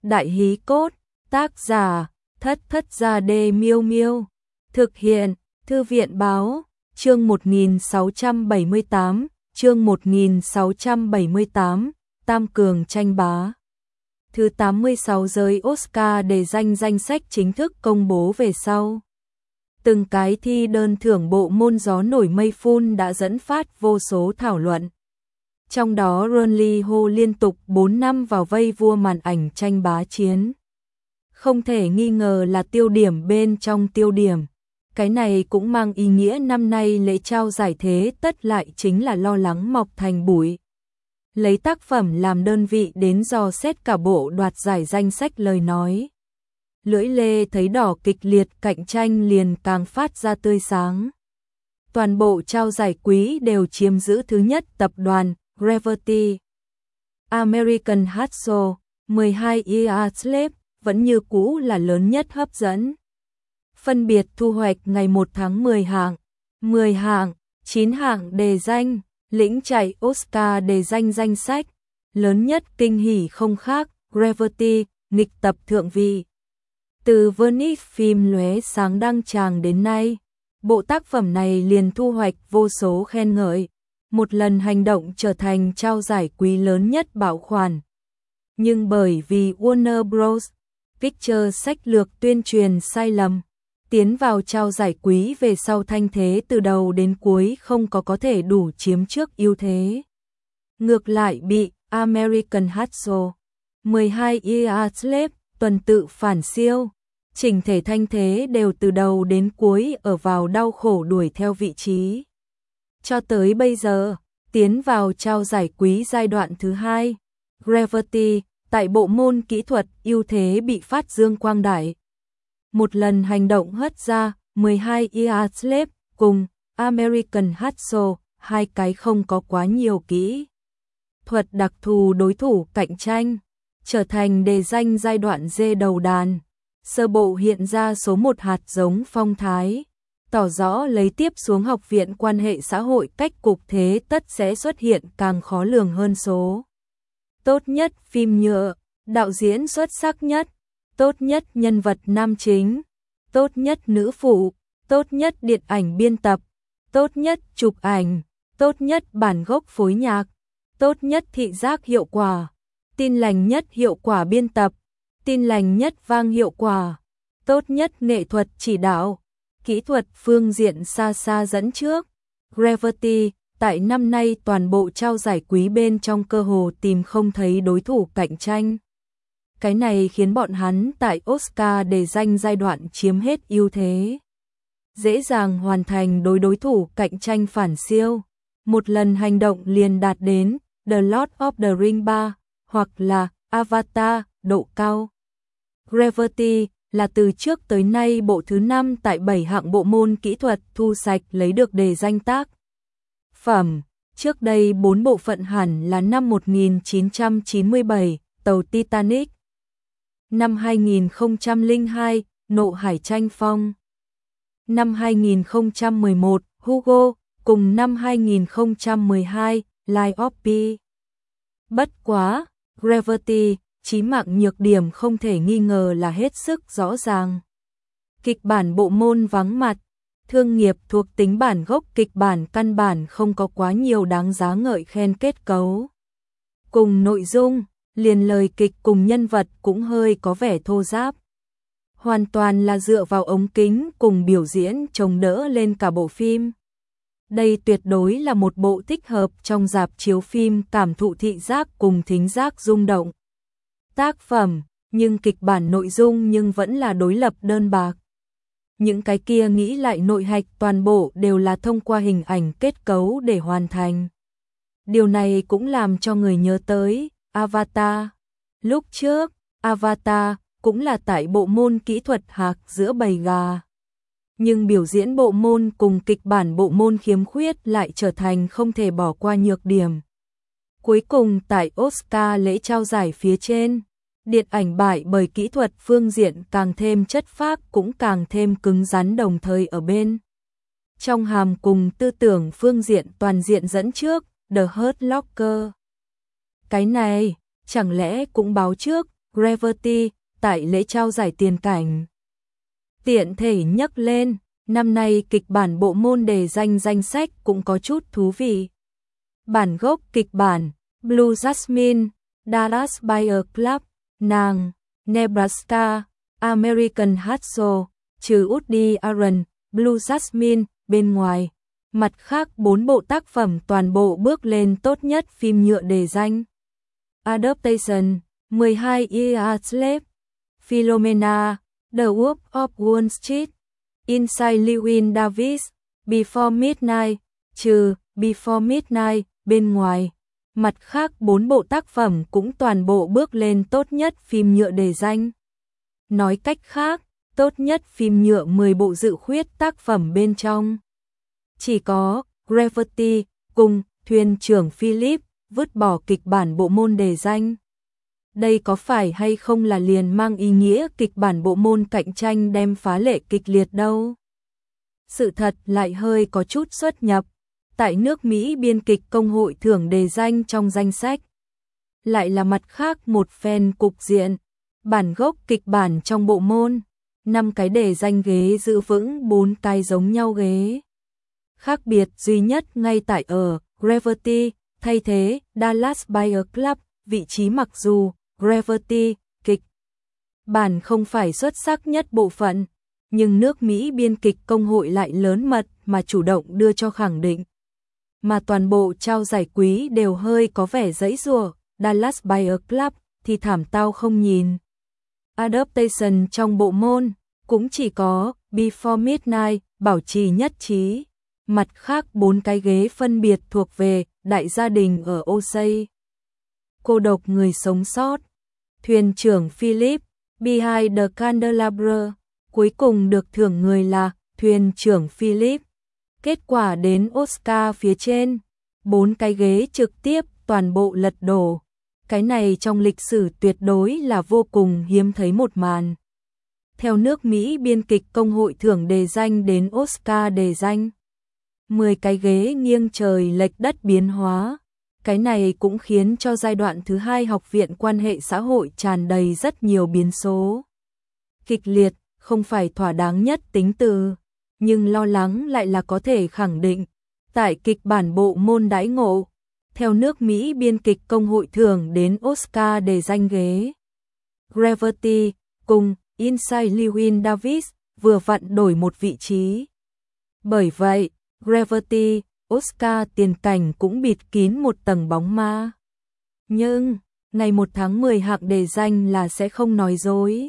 Đại hí cốt, tác giả, Thất Thất Gia Đê Miêu Miêu. Thực hiện, Thư viện báo, chương 1678, chương 1678, Tam Cường tranh bá. Thứ 86 giới Oscar đề danh sách chính thức công bố về sau. Từng cái thi đơn thưởng bộ môn gió nổi mây phun đã dẫn phát vô số thảo luận. Trong đó Ron Lee Ho liên tục 4 năm vào vây vua màn ảnh tranh bá chiến. Không thể nghi ngờ là tiêu điểm bên trong tiêu điểm. Cái này cũng mang ý nghĩa năm nay lễ trao giải thế tất lại chính là lo lắng mọc thành bụi. Lấy tác phẩm làm đơn vị đến dò xét cả bộ đoạt giải danh sách lời nói. Lưỡi lê thấy đỏ kịch liệt, cạnh tranh liền càng phát ra tươi sáng. Toàn bộ trao giải quý đều chiếm giữ thứ nhất tập đoàn Gravity. American Hustle 12 Years Slave vẫn như cũ là lớn nhất hấp dẫn. Phân biệt thu hoạch ngày 1 tháng 10 hạng, 9 hạng đề danh, lĩnh chạy Oscar đề danh sách. Lớn nhất kinh hỉ không khác, Gravity, nghịch tập thượng vị. Từ Venice phim lóe sáng đăng tràng đến nay, bộ tác phẩm này liền thu hoạch vô số khen ngợi, một lần hành động trở thành trao giải quý lớn nhất bảo khoản. Nhưng bởi vì Warner Bros. Pictures sách lược tuyên truyền sai lầm, tiến vào trao giải quý về sau thanh thế từ đầu đến cuối không có thể đủ chiếm trước ưu thế. Ngược lại bị American Hustle 12 Years Slave tuần tự phản siêu, chỉnh thể thanh thế đều từ đầu đến cuối ở vào đau khổ đuổi theo vị trí. Cho tới bây giờ, tiến vào trao giải quý giai đoạn thứ 2, Gravity tại bộ môn kỹ thuật ưu thế bị phát dương quang đại. Một lần hành động hất ra 12 Years Slave cùng American Hustle, hai cái không có quá nhiều kỹ thuật đặc thù đối thủ cạnh tranh, trở thành đề danh giai đoạn dê đầu đàn. Sơ bộ hiện ra số một hạt giống phong thái, tỏ rõ lấy tiếp xuống học viện quan hệ xã hội cách cục thế tất sẽ xuất hiện càng khó lường hơn số. Tốt nhất phim nhựa, đạo diễn xuất sắc nhất, tốt nhất nhân vật nam chính, tốt nhất nữ phụ, tốt nhất điện ảnh biên tập, tốt nhất chụp ảnh, tốt nhất bản gốc phối nhạc, tốt nhất thị giác hiệu quả, tin lành nhất hiệu quả biên tập, tin lành nhất vang hiệu quả, tốt nhất nghệ thuật chỉ đạo, kỹ thuật phương diện xa xa dẫn trước. Gravity tại năm nay toàn bộ trao giải quý bên trong cơ hồ tìm không thấy đối thủ cạnh tranh. Cái này khiến bọn hắn tại Oscar đề danh giai đoạn chiếm hết ưu thế. Dễ dàng hoàn thành đối thủ cạnh tranh phản siêu. Một lần hành động liền đạt đến The Lord of the Rings 3 hoặc là Avatar độ cao. Gravity là từ trước tới nay bộ thứ 5 tại 7 hạng bộ môn kỹ thuật thu sạch lấy được đề danh tác phẩm. Trước đây 4 bộ phận hẳn là năm 1997, tàu Titanic, năm 2002, Nộ Hải Tranh Phong, năm 2011, Hugo, cùng năm 2012, Lies of Pi. Bất quá, Gravity, chí mạng nhược điểm không thể nghi ngờ là hết sức rõ ràng. Kịch bản bộ môn vắng mặt, thương nghiệp thuộc tính bản gốc kịch bản căn bản không có quá nhiều đáng giá ngợi khen kết cấu. Cùng nội dung, liền lời kịch cùng nhân vật cũng hơi có vẻ thô ráp. Hoàn toàn là dựa vào ống kính cùng biểu diễn chống đỡ lên cả bộ phim. Đây tuyệt đối là một bộ thích hợp trong rạp chiếu phim cảm thụ thị giác cùng thính giác rung động. Tác phẩm, nhưng kịch bản nội dung nhưng vẫn là đối lập đơn bạc. Những cái kia nghĩ lại nội hạch toàn bộ đều là thông qua hình ảnh kết cấu để hoàn thành. Điều này cũng làm cho người nhớ tới Avatar. Lúc trước, Avatar cũng là tại bộ môn kỹ thuật hạc giữa bầy gà. Nhưng biểu diễn bộ môn cùng kịch bản bộ môn khiếm khuyết lại trở thành không thể bỏ qua nhược điểm. Cuối cùng tại Oscar lễ trao giải phía trên, điện ảnh bại bởi kỹ thuật phương diện càng thêm chất phác cũng càng thêm cứng rắn, đồng thời ở bên trong hàm cùng tư tưởng phương diện toàn diện dẫn trước The Hurt Locker. Cái này chẳng lẽ cũng báo trước Gravity, tại lễ trao giải tiền cảnh. Tiện thể nhắc lên, năm nay kịch bản bộ môn đề danh danh sách cũng có chút thú vị. Bản gốc kịch bản, Blue Jasmine, Dallas Buyers Club, nàng, Nebraska, American Hustle, trừ Woody Allen, Blue Jasmine, bên ngoài. Mặt khác 4 bộ tác phẩm toàn bộ bước lên tốt nhất phim nhựa đề danh. Adaptation, 12 Years Slave, Philomena, The Wolf of Wall Street, Inside Llewyn Davis, Before Midnight, trừ Before Midnight, bên ngoài. Mặt khác 4 bộ tác phẩm cũng toàn bộ bước lên tốt nhất phim nhựa đề danh. Nói cách khác, tốt nhất phim nhựa 10 bộ dự khuyết tác phẩm bên trong. Chỉ có Gravity cùng Thuyền trưởng Philip vứt bỏ kịch bản bộ môn đề danh. Đây có phải hay không là liền mang ý nghĩa kịch bản bộ môn cạnh tranh đem phá lệ kịch liệt đâu? Sự thật lại hơi có chút xuất nhập. Tại nước Mỹ biên kịch công hội thưởng đề danh trong danh sách. Lại là mặt khác một phen cục diện. Bản gốc kịch bản trong bộ môn, 5 cái đề danh ghế giữ vững 4 cái giống nhau ghế. Khác biệt duy nhất ngay tại ở Gravity, thay thế Dallas Buyers Club, vị trí mặc dù Gravity, kịch bản không phải xuất sắc nhất bộ phận, nhưng nước Mỹ biên kịch công hội lại lớn mật mà chủ động đưa cho khẳng định. Mà toàn bộ trao giải quý đều hơi có vẻ giãy giụa, Dallas Buyers Club thì thảm tao không nhìn. Adaptation trong bộ môn cũng chỉ có Before Midnight bảo trì nhất trí. Mặt khác 4 cái ghế phân biệt thuộc về Đại gia đình ở Osage, Cô độc người sống sót, Thuyền trưởng Philip, Behind the Candelabra. Cuối cùng được thưởng người là Thuyền trưởng Philip. Kết quả đến Oscar phía trên, 4 cái ghế trực tiếp toàn bộ lật đổ. Cái này trong lịch sử tuyệt đối là vô cùng hiếm thấy một màn. Theo nước Mỹ biên kịch công hội thưởng đề danh đến Oscar đề danh, 10 cái ghế nghiêng trời lệch đất biến hóa. Cái này cũng khiến cho giai đoạn thứ 2 học viện quan hệ xã hội tràn đầy rất nhiều biến số. Kịch liệt không phải thỏa đáng nhất tính từ, nhưng lo lắng lại là có thể khẳng định. Tại kịch bản bộ môn đãi ngộ, theo nước Mỹ biên kịch công hội thưởng đến Oscar đề danh ghế, Gravity cùng Inside Llewyn Davis vừa vặn đổi một vị trí. Bởi vậy, Gravity, Oscar tiền cảnh cũng bịt kín một tầng bóng ma. Nhưng, ngày 1 tháng 10 hạng đề danh là sẽ không nói dối.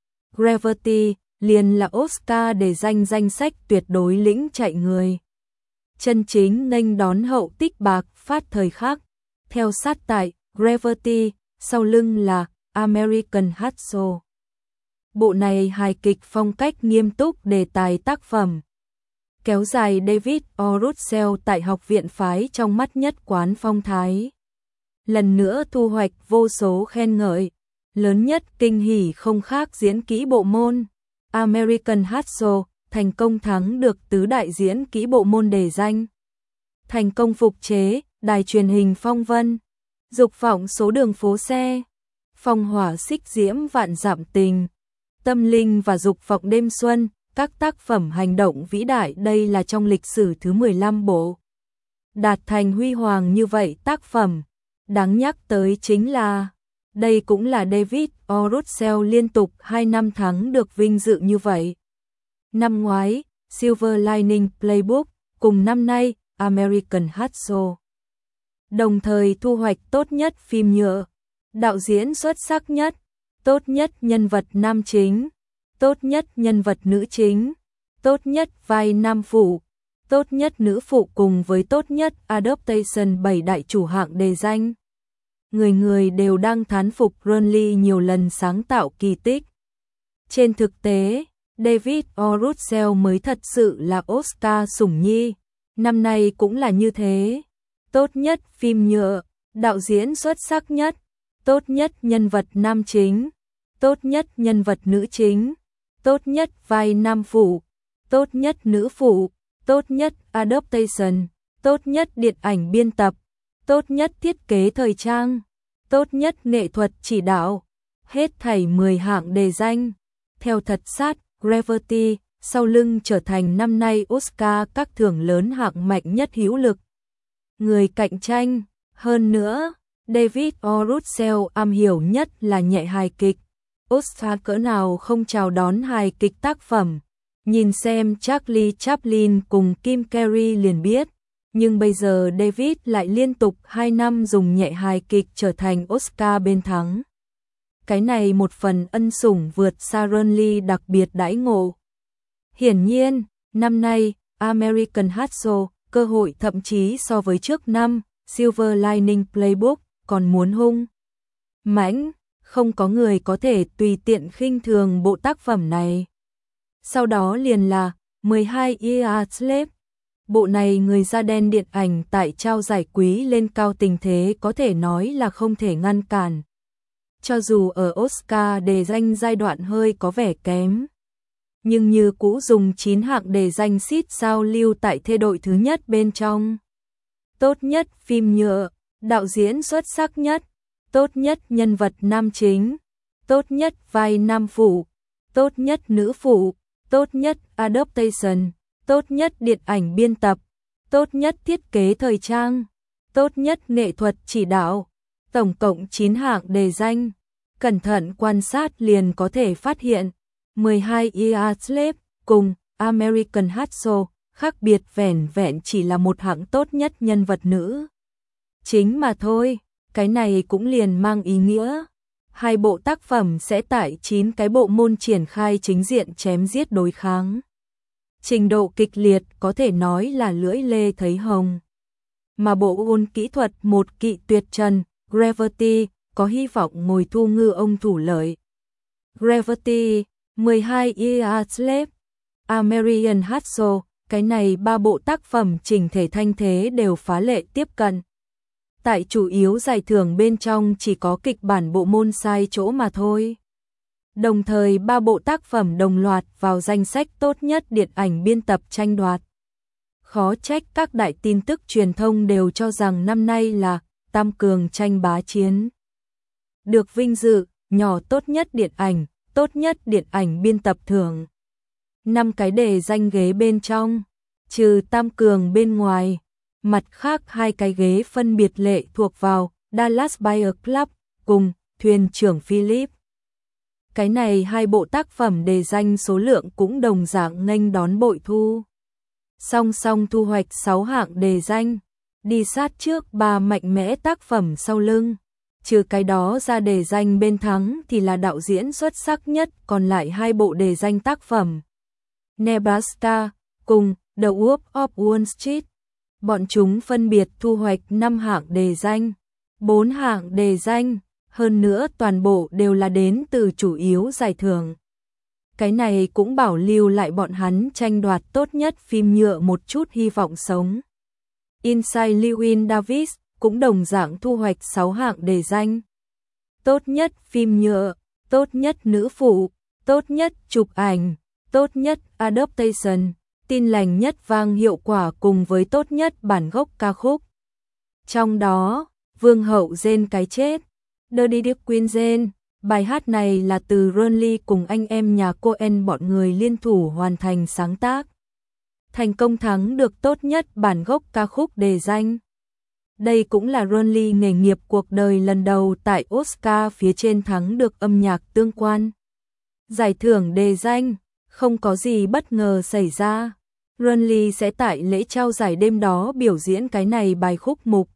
Gravity liền là Oscar đề danh danh sách tuyệt đối lĩnh chạy người. Chân chính nghênh đón hậu tích bạc phát thời khắc. Theo sát tại Gravity, sau lưng là American Hustle. Bộ này hài kịch phong cách nghiêm túc đề tài tác phẩm. Kéo dài David O. Russell tại học viện phái trong mắt nhất quán phong thái. Lần nữa thu hoạch vô số khen ngợi. Lớn nhất kinh hỉ không khác diễn kỹ bộ môn. American Hustle thành công thắng được tứ đại diễn kỹ bộ môn đề danh. Thành công phục chế đài truyền hình phong vân. Dục vọng số đường phố xe. Phong hỏa xích diễm vạn dặm tình. Tâm linh và dục vọng đêm xuân. Các tác phẩm hành động vĩ đại đây là trong lịch sử thứ 15 bộ. Đạt thành huy hoàng như vậy tác phẩm. Đáng nhắc tới chính là, đây cũng là David O. Russell liên tục 2 năm thắng được vinh dự như vậy. Năm ngoái, Silver Lining Playbook, cùng năm nay, American Hustle. Đồng thời thu hoạch tốt nhất phim nhựa, đạo diễn xuất sắc nhất, tốt nhất nhân vật nam chính, tốt nhất nhân vật nữ chính, tốt nhất vai nam phụ, tốt nhất nữ phụ cùng với tốt nhất adaptation 7 đại chủ hạng đề danh. Người người đều đang thán phục Ronley nhiều lần sáng tạo kỳ tích. Trên thực tế, David O. Russell mới thật sự là Oscar sủng nhi, năm nay cũng là như thế. Tốt nhất phim nhựa, đạo diễn xuất sắc nhất, tốt nhất nhân vật nam chính, tốt nhất nhân vật nữ chính, tốt nhất vai nam phụ, tốt nhất nữ phụ, tốt nhất adaptation, tốt nhất điện ảnh biên tập, tốt nhất thiết kế thời trang, tốt nhất nghệ thuật chỉ đạo, hết thảy 10 hạng đề danh. Theo thật sát, Gravity sau lưng trở thành năm nay Oscar các thưởng lớn hạng mạnh nhất hữu lực. Người cạnh tranh, hơn nữa, David O. Russell am hiểu nhất là nhẹ hài kịch. Oscar cỡ nào không chào đón hài kịch tác phẩm. Nhìn xem Charlie Chaplin cùng Kim Carrey liền biết. Nhưng bây giờ David lại liên tục 2 năm dùng nhẹ hài kịch trở thành Oscar bên thắng. Cái này một phần ân sủng vượt xa Ronley đặc biệt đãi ngộ. Hiển nhiên, năm nay, American Hustle, cơ hội thậm chí so với trước năm, Silver Lining Playbook, còn muốn hung mãnh, không có người có thể tùy tiện khinh thường bộ tác phẩm này. Sau đó liền là 12 Years Slave. Bộ này người da đen điện ảnh tại trao giải quý lên cao tình thế có thể nói là không thể ngăn cản. Cho dù ở Oscar đề danh giai đoạn hơi có vẻ kém, nhưng như cũ dùng 9 hạng đề danh xít sao lưu tại thê đội thứ nhất bên trong. Tốt nhất phim nhựa, đạo diễn xuất sắc nhất, tốt nhất nhân vật nam chính, tốt nhất vai nam phụ, tốt nhất nữ phụ, tốt nhất adaptation, tốt nhất điện ảnh biên tập, tốt nhất thiết kế thời trang, tốt nhất nghệ thuật chỉ đạo. Tổng cộng 9 hạng đề danh. Cẩn thận quan sát liền có thể phát hiện 12 Years Slave cùng American Hustle khác biệt vẻn vẹn chỉ là một hạng tốt nhất nhân vật nữ chính mà thôi. Cái này cũng liền mang ý nghĩa hai bộ tác phẩm sẽ tại 9 cái bộ môn triển khai chính diện chém giết đối kháng. Trình độ kịch liệt có thể nói là lưỡi lê thấy hồng. Mà bộ ôn kỹ thuật một kỵ tuyệt trần, Gravity, có hy vọng ngồi thu ngư ông thủ lợi. Gravity, 12 Years Slave, American Hustle, cái này ba bộ tác phẩm chỉnh thể thanh thế đều phá lệ tiếp cận. Tại chủ yếu giải thưởng bên trong chỉ có kịch bản bộ môn sai chỗ mà thôi. Đồng thời ba bộ tác phẩm đồng loạt vào danh sách tốt nhất điện ảnh biên tập tranh đoạt. Khó trách các đại tin tức truyền thông đều cho rằng năm nay là tam cường tranh bá chiến. Được vinh dự, nhỏ tốt nhất điện ảnh biên tập thưởng. 5 cái đề danh ghế bên trong, trừ tam cường bên ngoài, mặt khác 2 cái ghế phân biệt lệ thuộc vào Dallas Buyers Club cùng Thuyền trưởng Philip. Cái này hai bộ tác phẩm đề danh số lượng cũng đồng dạng nghênh đón bội thu. Song song thu hoạch 6 hạng đề danh, đi sát trước 3 mạnh mẽ tác phẩm sau lưng. Trừ cái đó ra đề danh bên thắng thì là đạo diễn xuất sắc nhất, còn lại 2 bộ đề danh tác phẩm. Nebraska cùng The Wolf of Wall Street. Bọn chúng phân biệt thu hoạch 5 hạng đề danh, 4 hạng đề danh, hơn nữa toàn bộ đều là đến từ chủ yếu giải thưởng. Cái này cũng bảo lưu lại bọn hắn tranh đoạt tốt nhất phim nhựa một chút hy vọng sống. Inside Llewyn Davis cũng đồng dạng thu hoạch 6 hạng đề danh. Tốt nhất phim nhựa, tốt nhất nữ phụ, tốt nhất chụp ảnh, tốt nhất adaptation, tin lành nhất vang hiệu quả cùng với tốt nhất bản gốc ca khúc. Trong đó, Vương hậu Jane cái chết, Dirty Dick Queen Jane, bài hát này là từ Ronley cùng anh em nhà Coen bọn người liên thủ hoàn thành sáng tác. Thành công thắng được tốt nhất bản gốc ca khúc đề danh. Đây cũng là Ronley nghề nghiệp cuộc đời lần đầu tại Oscar phía trên thắng được âm nhạc tương quan. Giải thưởng đề danh, không có gì bất ngờ xảy ra. Ronley sẽ tại lễ trao giải đêm đó biểu diễn cái này bài khúc mục.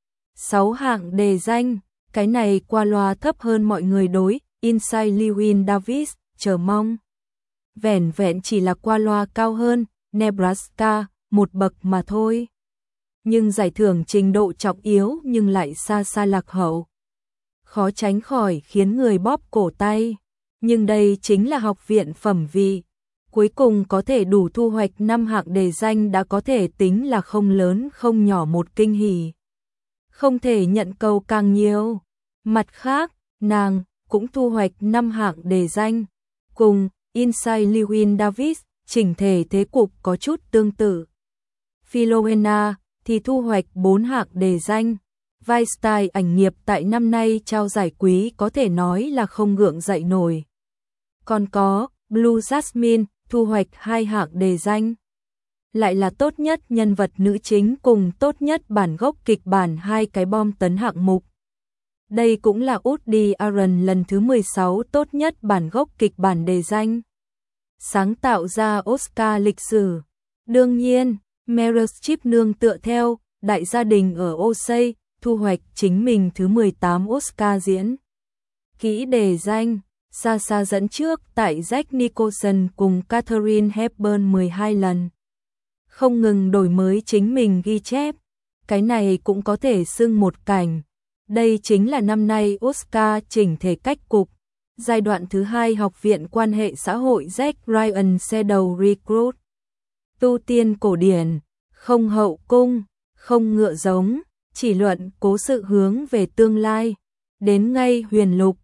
6 hạng đề danh, cái này qua loa thấp hơn mọi người đối Inside Llewyn Davis chờ mong. Vẻn vẹn chỉ là qua loa cao hơn Nebraska một bậc mà thôi. Nhưng giải thưởng trình độ trọng yếu nhưng lại xa xa lạc hậu. Khó tránh khỏi khiến người bóp cổ tay. Nhưng đây chính là học viện phẩm vị. Cuối cùng có thể đủ thu hoạch 5 hạng đề danh đã có thể tính là không lớn không nhỏ một kinh hỉ. Không thể nhận cầu càng nhiều. Mặt khác, nàng cũng thu hoạch 5 hạng đề danh. Cùng Inside Llewyn Davis, chỉnh thể thế cục có chút tương tự. Philomena thì thu hoạch 4 hạng đề danh. Vai style ảnh nghiệp tại năm nay trao giải quý có thể nói là không gượng dậy nổi. Còn có Blue Jasmine thu hoạch 2 hạng đề danh. Lại là tốt nhất nhân vật nữ chính cùng tốt nhất bản gốc kịch bản 2 cái bom tấn hạng mục. Đây cũng là Woody Allen lần thứ 16 tốt nhất bản gốc kịch bản đề danh. Sáng tạo ra Oscar lịch sử. Đương nhiên, Meryl Streep nương tựa theo Đại gia đình ở Osei, thu hoạch chính mình thứ 18 Oscar diễn kỹ đề danh, xa xa dẫn trước tại Jack Nicholson cùng Katharine Hepburn 12 lần. Không ngừng đổi mới chính mình ghi chép, cái này cũng có thể xưng một cảnh. Đây chính là năm nay Oscar chỉnh thể cách cục. Giai đoạn thứ 2 Học viện quan hệ xã hội Jack Ryan Shadow Recruit. Tu tiên cổ điển, không hậu cung, không ngựa giống, chỉ luận cố sự hướng về tương lai. Đến ngay huyền lục,